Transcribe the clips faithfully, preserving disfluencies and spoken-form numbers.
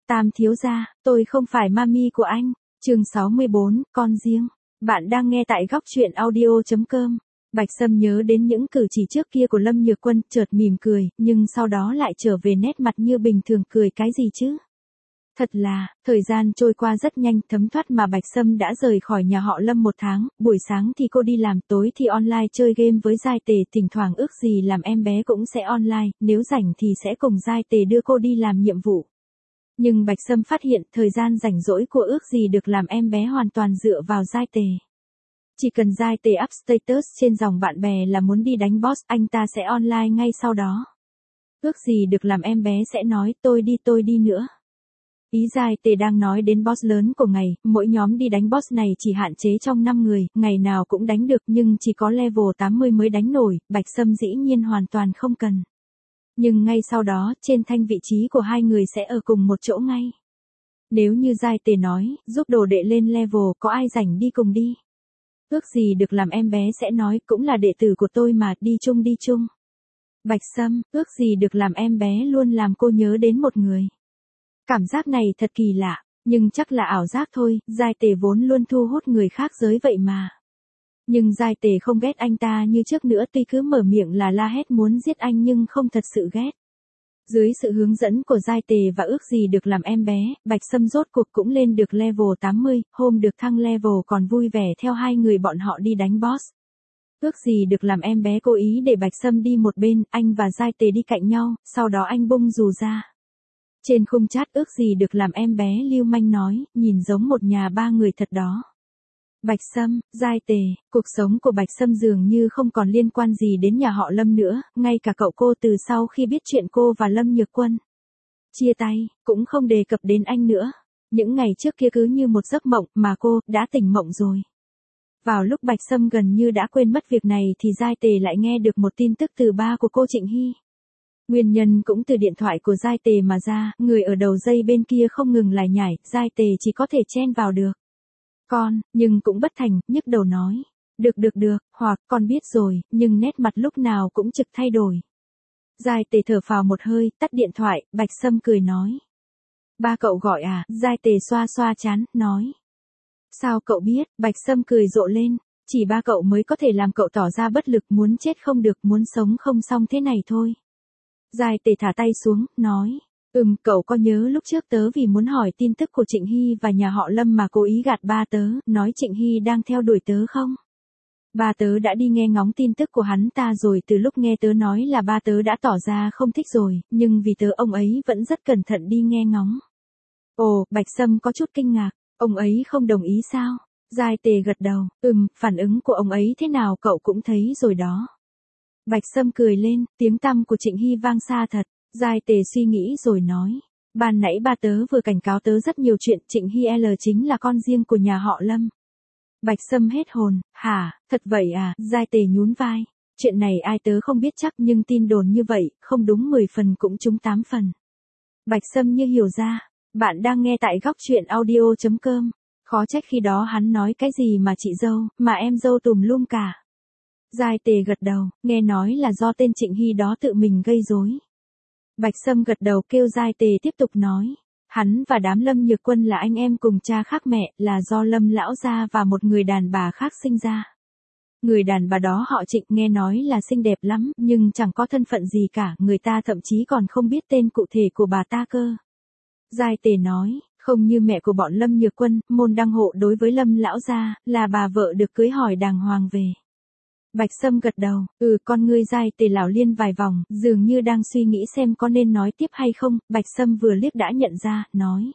Tam thiếu gia, tôi không phải mami của anh. Chương sáu mươi bốn, con riêng. Bạn đang nghe tại góc truyện audio chấm com. Bạch Sâm nhớ đến những cử chỉ trước kia của Lâm Nhược Quân, chợt mỉm cười, nhưng sau đó lại trở về nét mặt như bình thường, cười cái gì chứ? Thật là, thời gian trôi qua rất nhanh, thấm thoát mà Bạch Sâm đã rời khỏi nhà họ Lâm một tháng, buổi sáng thì cô đi làm, tối thì online chơi game với Giai Tề, thỉnh thoảng ước gì làm em bé cũng sẽ online, nếu rảnh thì sẽ cùng Giai Tề đưa cô đi làm nhiệm vụ. Nhưng Bạch Sâm phát hiện thời gian rảnh rỗi của ước gì được làm em bé hoàn toàn dựa vào Giai Tề. Chỉ cần Giai Tề up status trên dòng bạn bè là muốn đi đánh boss, anh ta sẽ online ngay sau đó. Ước gì được làm em bé sẽ nói tôi đi tôi đi nữa. Ý Giai Tề đang nói đến boss lớn của ngày, mỗi nhóm đi đánh boss này chỉ hạn chế trong năm người, ngày nào cũng đánh được nhưng chỉ có level tám mươi mới đánh nổi, Bạch Sâm dĩ nhiên hoàn toàn không cần. Nhưng ngay sau đó, trên thanh vị trí của hai người sẽ ở cùng một chỗ ngay. Nếu như Giai Tề nói, giúp đồ đệ lên level, có ai rảnh đi cùng đi. Ước gì được làm em bé sẽ nói, cũng là đệ tử của tôi mà, đi chung đi chung. Bạch Sâm, ước gì được làm em bé luôn làm cô nhớ đến một người. Cảm giác này thật kỳ lạ, nhưng chắc là ảo giác thôi, Giai Tề vốn luôn thu hút người khác giới vậy mà. Nhưng Giai Tề không ghét anh ta như trước nữa, tuy cứ mở miệng là la hét muốn giết anh nhưng không thật sự ghét. Dưới sự hướng dẫn của Giai Tề và ước gì được làm em bé, Bạch Sâm rốt cuộc cũng lên được level tám mươi, hôm được thăng level còn vui vẻ theo hai người bọn họ đi đánh boss. Ước gì được làm em bé cố ý để Bạch Sâm đi một bên, anh và Giai Tề đi cạnh nhau, sau đó anh bung dù ra. Trên khung chat ước gì được làm em bé lưu manh nói, nhìn giống một nhà ba người thật đó. Bạch Sâm, Giai Tề, cuộc sống của Bạch Sâm dường như không còn liên quan gì đến nhà họ Lâm nữa, ngay cả cậu cô từ sau khi biết chuyện cô và Lâm Nhược Quân chia tay, cũng không đề cập đến anh nữa. Những ngày trước kia cứ như một giấc mộng mà cô đã tỉnh mộng rồi. Vào lúc Bạch Sâm gần như đã quên mất việc này thì Giai Tề lại nghe được một tin tức từ ba của cô Trịnh Hy. Nguyên nhân cũng từ điện thoại của Giai Tề mà ra, người ở đầu dây bên kia không ngừng lải nhải, Giai Tề chỉ có thể chen vào được. Con, nhưng cũng bất thành, nhức đầu nói. Được được được, hoặc con biết rồi, nhưng nét mặt lúc nào cũng trực thay đổi. Giai Tề thở phào một hơi, tắt điện thoại, Bạch Sâm cười nói. Ba cậu gọi à, Giai Tề xoa xoa chán, nói. Sao cậu biết, Bạch Sâm cười rộ lên, chỉ ba cậu mới có thể làm cậu tỏ ra bất lực, muốn chết không được, muốn sống không xong thế này thôi. Giai Tề thả tay xuống, nói. Ừm, cậu có nhớ lúc trước tớ vì muốn hỏi tin tức của Trịnh Hy và nhà họ Lâm mà cố ý gạt ba tớ, nói Trịnh Hy đang theo đuổi tớ không? Ba tớ đã đi nghe ngóng tin tức của hắn ta rồi, từ lúc nghe tớ nói là ba tớ đã tỏ ra không thích rồi, nhưng vì tớ ông ấy vẫn rất cẩn thận đi nghe ngóng. Ồ, Bạch Sâm có chút kinh ngạc, ông ấy không đồng ý sao? Giai Tề gật đầu, ừm, phản ứng của ông ấy thế nào cậu cũng thấy rồi đó. Bạch Sâm cười lên, tiếng tăm của Trịnh Hy vang xa thật. Giai Tề suy nghĩ rồi nói. Ban nãy ba tớ vừa cảnh cáo tớ rất nhiều chuyện, Trịnh Hy L chính là con riêng của nhà họ Lâm. Bạch Sâm hết hồn, hả, thật vậy à, Giai Tề nhún vai. Chuyện này ai tớ không biết chắc nhưng tin đồn như vậy, không đúng mười phần cũng trúng tám phần. Bạch Sâm như hiểu ra, bạn đang nghe tại góc truyện audio chấm com. Khó trách khi đó hắn nói cái gì mà chị dâu, mà em dâu tùm lum cả. Giai Tề gật đầu, nghe nói là do tên Trịnh Hy đó tự mình gây rối. Bạch Sâm gật đầu kêu Giai Tề tiếp tục nói. Hắn và đám Lâm Nhược Quân là anh em cùng cha khác mẹ, là do Lâm lão gia và một người đàn bà khác sinh ra. Người đàn bà đó họ Trịnh, nghe nói là xinh đẹp lắm, nhưng chẳng có thân phận gì cả, người ta thậm chí còn không biết tên cụ thể của bà ta cơ. Giai Tề nói, không như mẹ của bọn Lâm Nhược Quân, môn đăng hộ đối với Lâm lão gia, là bà vợ được cưới hỏi đàng hoàng về. Bạch Sâm gật đầu, ừ, con ngươi Giai Tề lão liên vài vòng, dường như đang suy nghĩ xem có nên nói tiếp hay không, Bạch Sâm vừa liếc đã nhận ra, nói.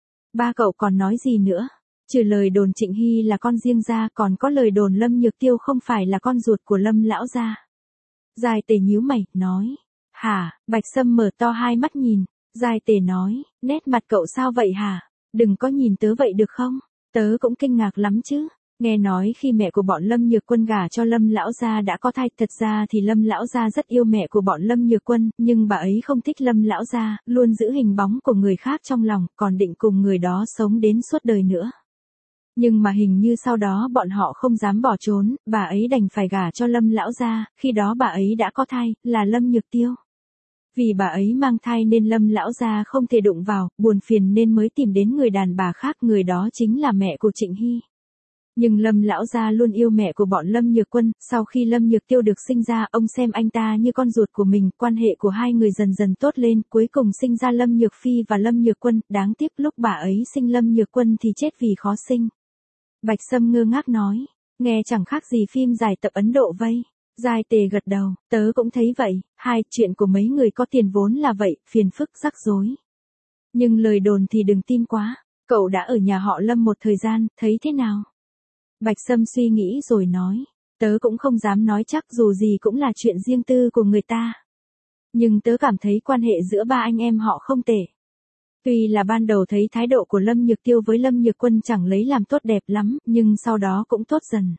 Ba cậu còn nói gì nữa? Trừ lời đồn Trịnh Hy là con riêng ra, còn có lời đồn Lâm Nhược Tiêu không phải là con ruột của Lâm lão gia. Giai Tề nhíu mày, nói. Hả, Bạch Sâm mở to hai mắt nhìn, Giai Tề nói, nét mặt cậu sao vậy hả? Đừng có nhìn tớ vậy được không? Tớ cũng kinh ngạc lắm chứ. Nghe nói khi mẹ của bọn Lâm Nhược Quân gả cho Lâm lão gia đã có thai, thật ra thì Lâm lão gia rất yêu mẹ của bọn Lâm Nhược Quân, nhưng bà ấy không thích Lâm lão gia, luôn giữ hình bóng của người khác trong lòng, còn định cùng người đó sống đến suốt đời nữa. Nhưng mà hình như sau đó bọn họ không dám bỏ trốn, bà ấy đành phải gả cho Lâm lão gia, khi đó bà ấy đã có thai, là Lâm Nhược Tiêu. Vì bà ấy mang thai nên Lâm lão gia không thể đụng vào, buồn phiền nên mới tìm đến người đàn bà khác, người đó chính là mẹ của Trịnh Hy. Nhưng Lâm lão gia luôn yêu mẹ của bọn Lâm Nhược Quân, sau khi Lâm Nhược Tiêu được sinh ra, ông xem anh ta như con ruột của mình, quan hệ của hai người dần dần tốt lên, cuối cùng sinh ra Lâm Nhược Phi và Lâm Nhược Quân, đáng tiếc lúc bà ấy sinh Lâm Nhược Quân thì chết vì khó sinh. Bạch Sâm ngơ ngác nói, nghe chẳng khác gì phim dài tập Ấn Độ vây. Giai Tề gật đầu, tớ cũng thấy vậy, hai, chuyện của mấy người có tiền vốn là vậy, phiền phức rắc rối. Nhưng lời đồn thì đừng tin quá, cậu đã ở nhà họ Lâm một thời gian, thấy thế nào? Bạch Sâm suy nghĩ rồi nói, tớ cũng không dám nói chắc, dù gì cũng là chuyện riêng tư của người ta. Nhưng tớ cảm thấy quan hệ giữa ba anh em họ không tệ. Tuy là ban đầu thấy thái độ của Lâm Nhược Tiêu với Lâm Nhược Quân chẳng lấy làm tốt đẹp lắm, nhưng sau đó cũng tốt dần.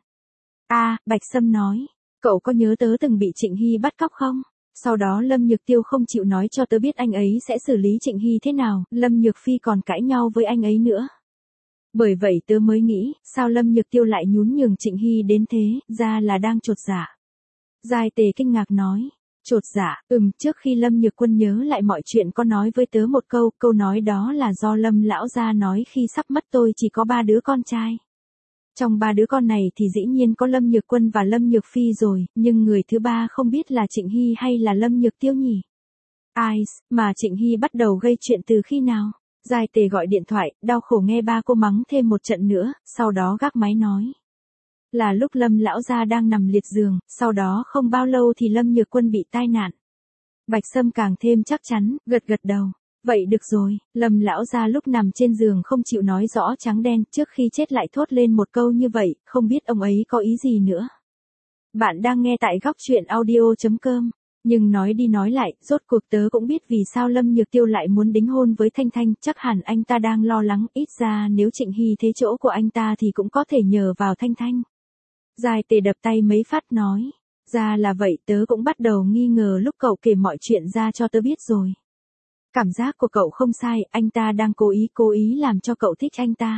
À, Bạch Sâm nói, cậu có nhớ tớ từng bị Trịnh Hy bắt cóc không? Sau đó Lâm Nhược Tiêu không chịu nói cho tớ biết anh ấy sẽ xử lý Trịnh Hy thế nào, Lâm Nhược Phi còn cãi nhau với anh ấy nữa. Bởi vậy tớ mới nghĩ, sao Lâm Nhược Tiêu lại nhún nhường Trịnh Hy đến thế, ra là đang chột dạ. Giai Tề kinh ngạc nói, chột dạ, ừm, trước khi Lâm Nhược Quân nhớ lại mọi chuyện có nói với tớ một câu, câu nói đó là do Lâm lão gia nói khi sắp mất tôi chỉ có ba đứa con trai. Trong ba đứa con này thì dĩ nhiên có Lâm Nhược Quân và Lâm Nhược Phi rồi, nhưng người thứ ba không biết là Trịnh Hy hay là Lâm Nhược Tiêu nhỉ? Ai, mà Trịnh Hy bắt đầu gây chuyện từ khi nào? Giai Tề gọi điện thoại, đau khổ nghe ba cô mắng thêm một trận nữa, sau đó gác máy nói. Là lúc Lâm lão gia đang nằm liệt giường, sau đó không bao lâu thì Lâm Nhược Quân bị tai nạn. Bạch Sâm càng thêm chắc chắn, gật gật đầu. Vậy được rồi, Lâm lão gia lúc nằm trên giường không chịu nói rõ trắng đen, trước khi chết lại thốt lên một câu như vậy, không biết ông ấy có ý gì nữa. Bạn đang nghe tại góc truyện audio chấm com. Nhưng nói đi nói lại, rốt cuộc tớ cũng biết vì sao Lâm Nhược Tiêu lại muốn đính hôn với Thanh Thanh, chắc hẳn anh ta đang lo lắng, ít ra nếu Trịnh Hy thế chỗ của anh ta thì cũng có thể nhờ vào Thanh Thanh. Giai Tề đập tay mấy phát nói, ra là vậy, tớ cũng bắt đầu nghi ngờ lúc cậu kể mọi chuyện ra cho tớ biết rồi. Cảm giác của cậu không sai, anh ta đang cố ý cố ý làm cho cậu thích anh ta.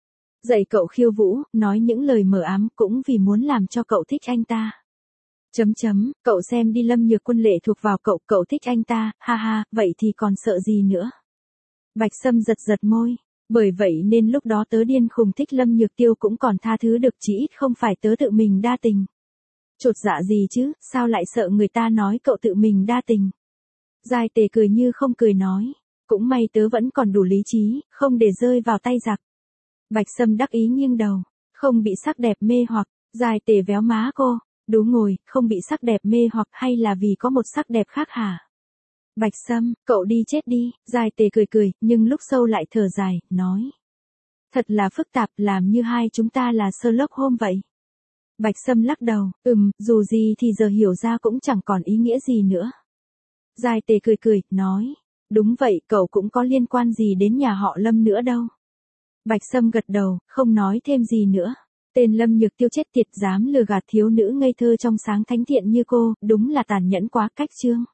Dạy cậu khiêu vũ, nói những lời mờ ám cũng vì muốn làm cho cậu thích anh ta. Chấm chấm, cậu xem đi, Lâm Nhược Quân lệ thuộc vào cậu, cậu thích anh ta, ha ha, vậy thì còn sợ gì nữa. Bạch Sâm giật giật môi, bởi vậy nên lúc đó tớ điên khùng thích Lâm Nhược Tiêu cũng còn tha thứ được, chỉ ít không phải tớ tự mình đa tình. Chột dạ gì chứ, sao lại sợ người ta nói cậu tự mình đa tình. Giai Tề cười như không cười nói, cũng may tớ vẫn còn đủ lý trí, không để rơi vào tay giặc. Bạch Sâm đắc ý nghiêng đầu, không bị sắc đẹp mê hoặc. Giai Tề véo má cô, đú ngồi, không bị sắc đẹp mê hoặc hay là vì có một sắc đẹp khác hả? Bạch Sâm, cậu đi chết đi. Giai Tề cười cười, nhưng lúc sâu lại thở dài, nói. Thật là phức tạp, làm như hai chúng ta là Sherlock Holmes vậy. Bạch Sâm lắc đầu, ừm, dù gì thì giờ hiểu ra cũng chẳng còn ý nghĩa gì nữa. Giai Tề cười cười, nói, đúng vậy, cậu cũng có liên quan gì đến nhà họ Lâm nữa đâu. Bạch Sâm gật đầu, không nói thêm gì nữa. Tên Lâm Nhược Tiêu chết tiệt, dám lừa gạt thiếu nữ ngây thơ trong sáng thánh thiện như cô, đúng là tàn nhẫn quá, cách chương.